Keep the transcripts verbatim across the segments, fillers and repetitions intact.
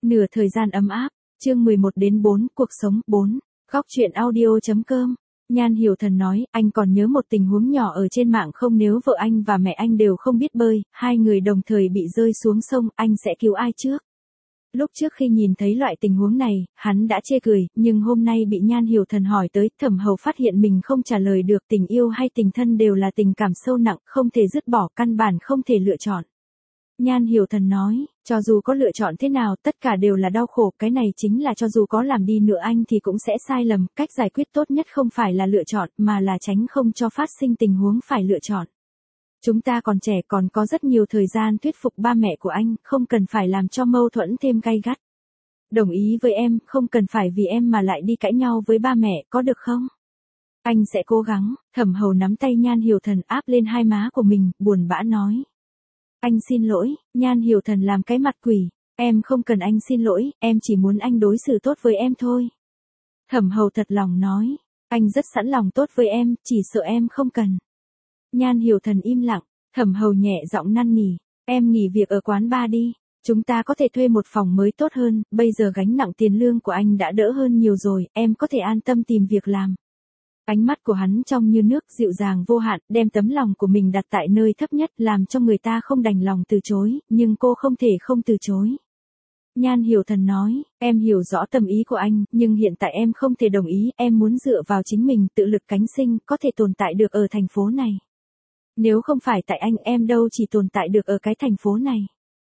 Nửa thời gian ấm áp, chương mười một đến bốn, cuộc sống, bốn. Góc truyện audio.com. Nhan Hiểu Thần nói, anh còn nhớ một tình huống nhỏ ở trên mạng không, nếu vợ anh và mẹ anh đều không biết bơi, hai người đồng thời bị rơi xuống sông, anh sẽ cứu ai trước? Lúc trước khi nhìn thấy loại tình huống này, hắn đã chê cười, nhưng hôm nay bị Nhan Hiểu Thần hỏi tới, Thẩm Hầu phát hiện mình không trả lời được, tình yêu hay tình thân đều là tình cảm sâu nặng, không thể dứt bỏ, căn bản không thể lựa chọn. Nhan Hiểu Thần nói, cho dù có lựa chọn thế nào, tất cả đều là đau khổ, cái này chính là cho dù có làm đi nữa anh thì cũng sẽ sai lầm, cách giải quyết tốt nhất không phải là lựa chọn, mà là tránh không cho phát sinh tình huống phải lựa chọn. Chúng ta còn trẻ, còn có rất nhiều thời gian thuyết phục ba mẹ của anh, không cần phải làm cho mâu thuẫn thêm gay gắt. Đồng ý với em, không cần phải vì em mà lại đi cãi nhau với ba mẹ, có được không? Anh sẽ cố gắng. Thẩm Hầu nắm tay Nhan Hiểu Thần áp lên hai má của mình, buồn bã nói. Anh xin lỗi. Nhan Hiểu Thần làm cái mặt quỷ. Em không cần anh xin lỗi, em chỉ muốn anh đối xử tốt với em thôi. Thẩm Hầu thật lòng nói. Anh rất sẵn lòng tốt với em, chỉ sợ em không cần. Nhan Hiểu Thần im lặng. Thẩm Hầu nhẹ giọng năn nỉ. Em nghỉ việc ở quán bar đi. Chúng ta có thể thuê một phòng mới tốt hơn, bây giờ gánh nặng tiền lương của anh đã đỡ hơn nhiều rồi, em có thể an tâm tìm việc làm. Ánh mắt của hắn trong như nước, dịu dàng vô hạn, đem tấm lòng của mình đặt tại nơi thấp nhất, làm cho người ta không đành lòng từ chối, nhưng cô không thể không từ chối. Nhan Hiểu Thần nói, em hiểu rõ tâm ý của anh, nhưng hiện tại em không thể đồng ý, em muốn dựa vào chính mình, tự lực cánh sinh, có thể tồn tại được ở thành phố này. Nếu không phải tại anh, em đâu chỉ tồn tại được ở cái thành phố này.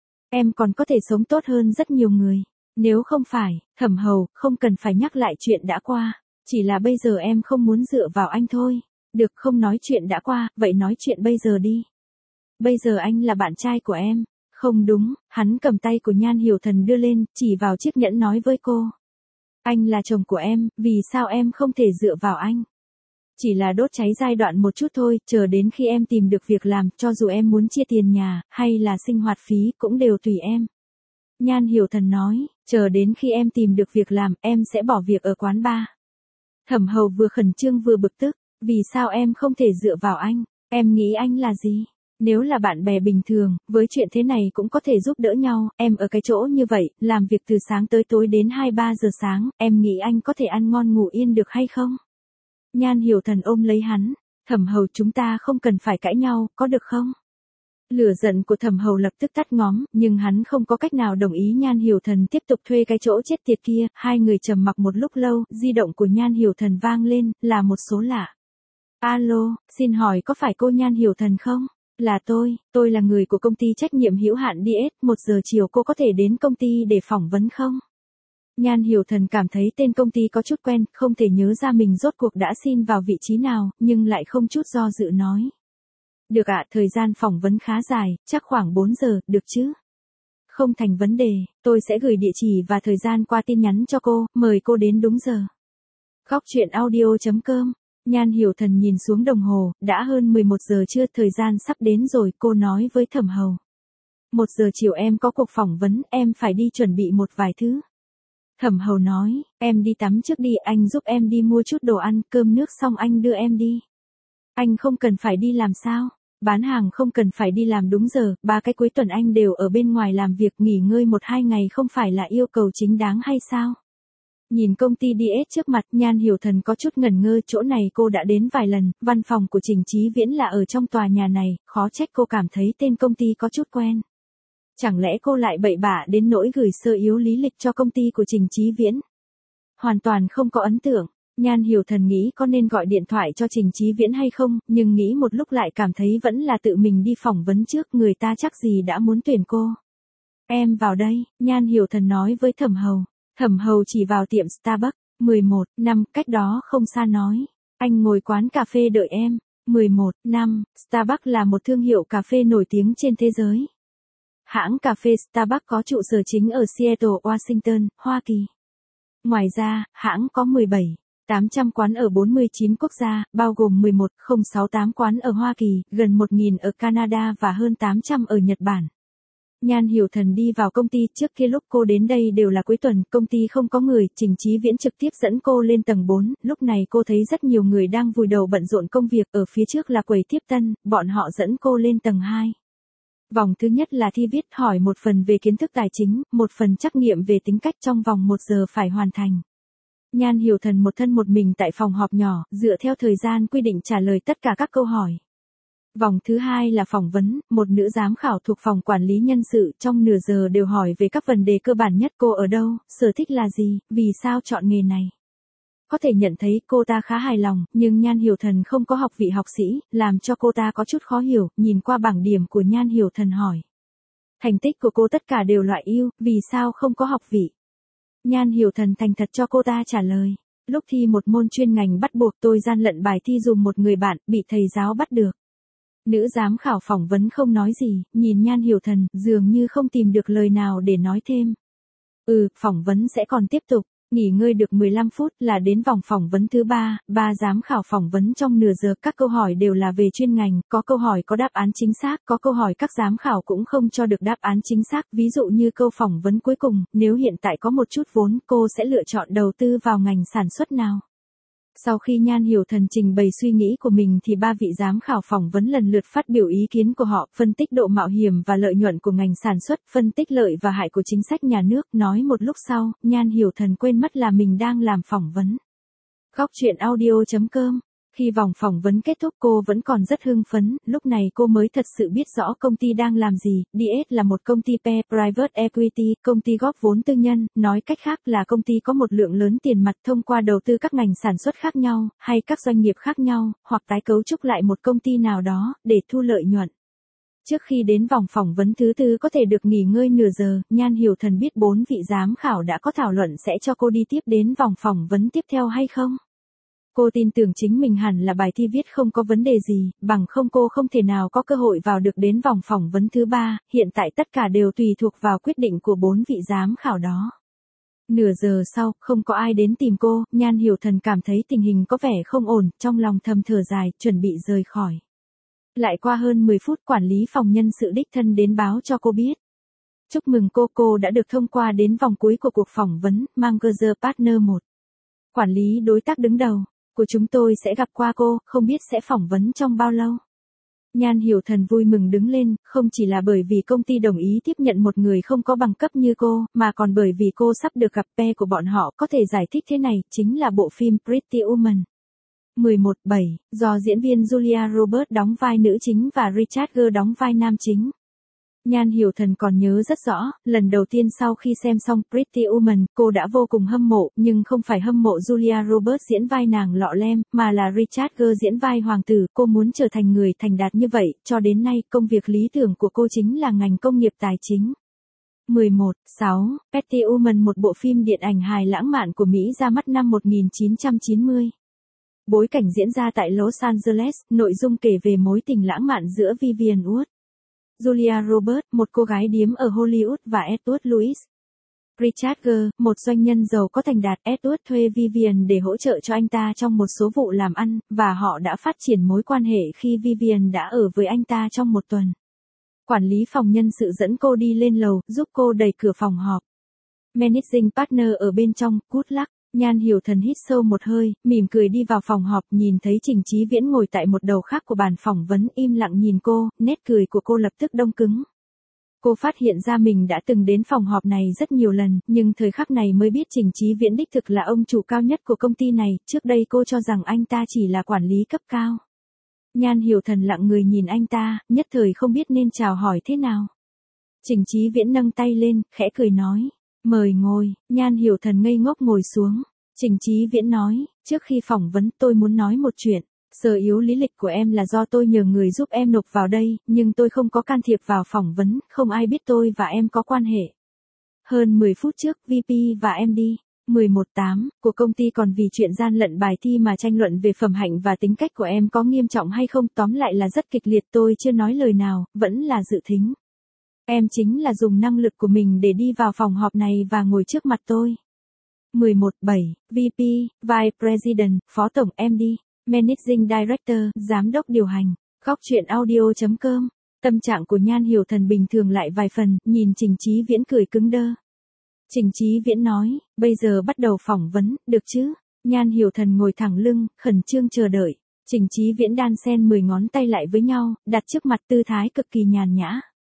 Em còn có thể sống tốt hơn rất nhiều người. Nếu không phải, Thẩm Hầu, không cần phải nhắc lại chuyện đã qua. Chỉ là bây giờ em không muốn dựa vào anh thôi. Được, không nói chuyện đã qua, vậy nói chuyện bây giờ đi. Bây giờ anh là bạn trai của em. Không đúng, hắn cầm tay của Nhan Hiểu Thần đưa lên, chỉ vào chiếc nhẫn nói với cô. Anh là chồng của em, vì sao em không thể dựa vào anh? Chỉ là đốt cháy giai đoạn một chút thôi, chờ đến khi em tìm được việc làm, cho dù em muốn chia tiền nhà, hay là sinh hoạt phí, cũng đều tùy em. Nhan Hiểu Thần nói, chờ đến khi em tìm được việc làm, em sẽ bỏ việc ở quán bar. Thẩm Hầu vừa khẩn trương vừa bực tức, vì sao em không thể dựa vào anh, em nghĩ anh là gì? Nếu là bạn bè bình thường, với chuyện thế này cũng có thể giúp đỡ nhau, em ở cái chỗ như vậy, làm việc từ sáng tới tối đến hai ba giờ sáng, em nghĩ anh có thể ăn ngon ngủ yên được hay không? Nhan Hiểu Thần ôm lấy hắn, Thẩm Hầu, chúng ta không cần phải cãi nhau, có được không? Lửa giận của Thẩm Hầu lập tức tắt ngóm, nhưng hắn không có cách nào đồng ý Nhan Hiểu Thần tiếp tục thuê cái chỗ chết tiệt kia, hai người trầm mặc một lúc lâu, di động của Nhan Hiểu Thần vang lên, là một số lạ. Alo, xin hỏi có phải cô Nhan Hiểu Thần không? Là tôi, tôi là người của công ty trách nhiệm hữu hạn đê ét, một giờ chiều cô có thể đến công ty để phỏng vấn không? Nhan Hiểu Thần cảm thấy tên công ty có chút quen, không thể nhớ ra mình rốt cuộc đã xin vào vị trí nào, nhưng lại không chút do dự nói. Được ạ, thời gian phỏng vấn khá dài, chắc khoảng bốn giờ, được chứ? Không thành vấn đề, tôi sẽ gửi địa chỉ và thời gian qua tin nhắn cho cô, mời cô đến đúng giờ. Góc truyện audio.com. Nhan Hiểu Thần nhìn xuống đồng hồ, đã hơn mười một giờ trưa, thời gian sắp đến rồi, cô nói với Thẩm Hầu. Một giờ chiều em có cuộc phỏng vấn, em phải đi chuẩn bị một vài thứ. Thẩm Hầu nói, em đi tắm trước đi, anh giúp em đi mua chút đồ ăn, cơm nước xong anh đưa em đi. Anh không cần phải đi làm sao? Bán hàng không cần phải đi làm đúng giờ, ba cái cuối tuần anh đều ở bên ngoài làm việc, nghỉ ngơi một hai ngày không phải là yêu cầu chính đáng hay sao? Nhìn công ty đê ét trước mặt, Nhan Hiểu Thần có chút ngẩn ngơ, chỗ này cô đã đến vài lần, văn phòng của Trình Chí Viễn là ở trong tòa nhà này, khó trách cô cảm thấy tên công ty có chút quen. Chẳng lẽ cô lại bậy bạ đến nỗi gửi sơ yếu lý lịch cho công ty của Trình Chí Viễn? Hoàn toàn không có ấn tượng. Nhan Hiểu Thần nghĩ có nên gọi điện thoại cho Trình Chí Viễn hay không, nhưng nghĩ một lúc lại cảm thấy vẫn là tự mình đi phỏng vấn trước, người ta chắc gì đã muốn tuyển cô. Em vào đây, Nhan Hiểu Thần nói với Thẩm Hầu. Thẩm Hầu chỉ vào tiệm Starbucks. mười một năm, cách đó không xa nói. Anh ngồi quán cà phê đợi em. mười một năm, Starbucks là một thương hiệu cà phê nổi tiếng trên thế giới. Hãng cà phê Starbucks có trụ sở chính ở Seattle, Washington, Hoa Kỳ. Ngoài ra, hãng có mười bảy nghìn tám trăm quán ở bốn mươi chín quốc gia, bao gồm mười một nghìn sáu mươi tám quán ở Hoa Kỳ, gần một nghìn ở Canada và hơn tám trăm ở Nhật Bản. Nhan Hiểu Thần đi vào công ty, trước kia lúc cô đến đây đều là cuối tuần, công ty không có người, Trình Chí Viễn trực tiếp dẫn cô lên tầng bốn, lúc này cô thấy rất nhiều người đang vùi đầu bận rộn công việc, ở phía trước là quầy tiếp tân, bọn họ dẫn cô lên tầng hai. Vòng thứ nhất là thi viết, hỏi một phần về kiến thức tài chính, một phần trắc nghiệm về tính cách, trong vòng một giờ phải hoàn thành. Nhan Hiểu Thần một thân một mình tại phòng họp nhỏ, dựa theo thời gian quy định trả lời tất cả các câu hỏi. Vòng thứ hai là phỏng vấn, một nữ giám khảo thuộc phòng quản lý nhân sự, trong nửa giờ đều hỏi về các vấn đề cơ bản nhất: cô ở đâu, sở thích là gì, vì sao chọn nghề này. Có thể nhận thấy cô ta khá hài lòng, nhưng Nhan Hiểu Thần không có học vị học sĩ, làm cho cô ta có chút khó hiểu, nhìn qua bảng điểm của Nhan Hiểu Thần hỏi. Thành tích của cô tất cả đều loại ưu, vì sao không có học vị? Nhan Hiểu Thần thành thật cho cô ta trả lời. Lúc thi một môn chuyên ngành bắt buộc tôi gian lận bài thi dùng một người bạn, bị thầy giáo bắt được. Nữ giám khảo phỏng vấn không nói gì, nhìn Nhan Hiểu Thần, dường như không tìm được lời nào để nói thêm. Ừ, phỏng vấn sẽ còn tiếp tục. Nghỉ ngơi được mười lăm phút là đến vòng phỏng vấn thứ ba, ba giám khảo phỏng vấn trong nửa giờ, các câu hỏi đều là về chuyên ngành, có câu hỏi có đáp án chính xác, có câu hỏi các giám khảo cũng không cho được đáp án chính xác, ví dụ như câu phỏng vấn cuối cùng, nếu hiện tại có một chút vốn, cô sẽ lựa chọn đầu tư vào ngành sản xuất nào? Sau khi Nhan Hiểu Thần trình bày suy nghĩ của mình thì ba vị giám khảo phỏng vấn lần lượt phát biểu ý kiến của họ, phân tích độ mạo hiểm và lợi nhuận của ngành sản xuất, phân tích lợi và hại của chính sách nhà nước, nói một lúc sau, Nhan Hiểu Thần quên mất là mình đang làm phỏng vấn. Góc truyện audio chấm com. Khi vòng phỏng vấn kết thúc cô vẫn còn rất hưng phấn, lúc này cô mới thật sự biết rõ công ty đang làm gì. đê ét là một công ty pê, Private Equity, công ty góp vốn tư nhân, nói cách khác là công ty có một lượng lớn tiền mặt thông qua đầu tư các ngành sản xuất khác nhau, hay các doanh nghiệp khác nhau, hoặc tái cấu trúc lại một công ty nào đó, để thu lợi nhuận. Trước khi đến vòng phỏng vấn thứ tư có thể được nghỉ ngơi nửa giờ, Nhan Hiểu Thần biết bốn vị giám khảo đã có thảo luận sẽ cho cô đi tiếp đến vòng phỏng vấn tiếp theo hay không. Cô tin tưởng chính mình hẳn là bài thi viết không có vấn đề gì, bằng không cô không thể nào có cơ hội vào được đến vòng phỏng vấn thứ ba, hiện tại tất cả đều tùy thuộc vào quyết định của bốn vị giám khảo đó. Nửa giờ sau, không có ai đến tìm cô, Nhan Hiểu Thần cảm thấy tình hình có vẻ không ổn, trong lòng thầm thở dài, chuẩn bị rời khỏi. Lại qua hơn mười phút, quản lý phòng nhân sự đích thân đến báo cho cô biết. Chúc mừng cô, cô đã được thông qua đến vòng cuối của cuộc phỏng vấn, Manager Partner một. Quản lý đối tác đứng đầu của chúng tôi sẽ gặp qua cô, không biết sẽ phỏng vấn trong bao lâu. Nhan Hiểu Thần vui mừng đứng lên, không chỉ là bởi vì công ty đồng ý tiếp nhận một người không có bằng cấp như cô, mà còn bởi vì cô sắp được gặp pe của bọn họ. Có thể giải thích thế này, chính là bộ phim Pretty Woman. mười một bảy, do diễn viên Julia Roberts đóng vai nữ chính và Richard Gere đóng vai nam chính. Nhan Hiểu Thần còn nhớ rất rõ, lần đầu tiên sau khi xem xong Pretty Woman, cô đã vô cùng hâm mộ, nhưng không phải hâm mộ Julia Roberts diễn vai nàng lọ lem, mà là Richard Gere diễn vai hoàng tử. Cô muốn trở thành người thành đạt như vậy, cho đến nay, công việc lý tưởng của cô chính là ngành công nghiệp tài chính. mười một sáu, Pretty Woman, một bộ phim điện ảnh hài lãng mạn của Mỹ ra mắt năm một nghìn chín trăm chín mươi. Bối cảnh diễn ra tại Los Angeles, nội dung kể về mối tình lãng mạn giữa Vivian Wood, Julia Roberts, một cô gái điếm ở Hollywood, và Edward Louis. Richard Gere, một doanh nhân giàu có thành đạt. Edward thuê Vivian để hỗ trợ cho anh ta trong một số vụ làm ăn, và họ đã phát triển mối quan hệ khi Vivian đã ở với anh ta trong một tuần. Quản lý phòng nhân sự dẫn cô đi lên lầu, giúp cô đẩy cửa phòng họp. Managing Partner ở bên trong, good luck. Nhan Hiểu Thần hít sâu một hơi, mỉm cười đi vào phòng họp, nhìn thấy Trình Chí Viễn ngồi tại một đầu khác của bàn phỏng vấn, im lặng nhìn cô, nét cười của cô lập tức đông cứng. Cô phát hiện ra mình đã từng đến phòng họp này rất nhiều lần, nhưng thời khắc này mới biết Trình Chí Viễn đích thực là ông chủ cao nhất của công ty này, trước đây cô cho rằng anh ta chỉ là quản lý cấp cao. Nhan Hiểu Thần lặng người nhìn anh ta, nhất thời không biết nên chào hỏi thế nào. Trình Chí Viễn nâng tay lên, khẽ cười nói. Mời ngồi. Nhan Hiểu Thần ngây ngốc ngồi xuống. Trình Chí Viễn nói, trước khi phỏng vấn tôi muốn nói một chuyện. Sở yếu lý lịch của em là do tôi nhờ người giúp em nộp vào đây, nhưng tôi không có can thiệp vào phỏng vấn, không ai biết tôi và em có quan hệ. Hơn mười phút trước, vê pê và em đi. mười một tám, của công ty còn vì chuyện gian lận bài thi mà tranh luận về phẩm hạnh và tính cách của em có nghiêm trọng hay không, tóm lại là rất kịch liệt, tôi chưa nói lời nào, vẫn là dự thính. Em chính là dùng năng lực của mình để đi vào phòng họp này và ngồi trước mặt tôi. mười một bảy, vê pê, Vice President, Phó Tổng em đi, Managing Director, Giám đốc điều hành, góc truyện audio chấm com. Tâm trạng của Nhan Hiểu Thần bình thường lại vài phần, nhìn Trình Chí Viễn cười cứng đơ. Trình Chí Viễn nói, bây giờ bắt đầu phỏng vấn, được chứ? Nhan Hiểu Thần ngồi thẳng lưng, khẩn trương chờ đợi. Trình Chí Viễn đan xen mười ngón tay lại với nhau, đặt trước mặt tư thái cực kỳ nhàn nhã.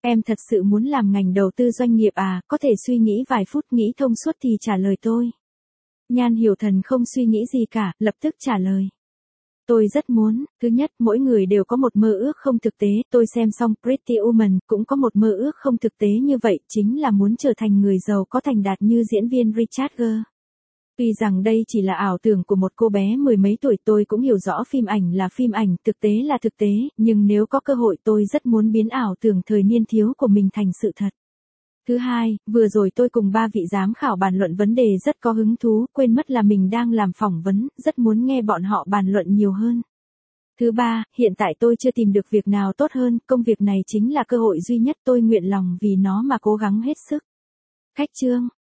Em thật sự muốn làm ngành đầu tư doanh nghiệp à, có thể suy nghĩ vài phút nghĩ thông suốt thì trả lời tôi. Nhan Hiểu Thần không suy nghĩ gì cả, lập tức trả lời. Tôi rất muốn, thứ nhất, mỗi người đều có một mơ ước không thực tế, tôi xem xong Pretty Woman, cũng có một mơ ước không thực tế như vậy, chính là muốn trở thành người giàu có thành đạt như diễn viên Richard Gere. Tuy rằng đây chỉ là ảo tưởng của một cô bé mười mấy tuổi, tôi cũng hiểu rõ phim ảnh là phim ảnh, thực tế là thực tế, nhưng nếu có cơ hội tôi rất muốn biến ảo tưởng thời niên thiếu của mình thành sự thật. Thứ hai, vừa rồi tôi cùng ba vị giám khảo bàn luận vấn đề rất có hứng thú, quên mất là mình đang làm phỏng vấn, rất muốn nghe bọn họ bàn luận nhiều hơn. Thứ ba, hiện tại tôi chưa tìm được việc nào tốt hơn, công việc này chính là cơ hội duy nhất, tôi nguyện lòng vì nó mà cố gắng hết sức. Khách chương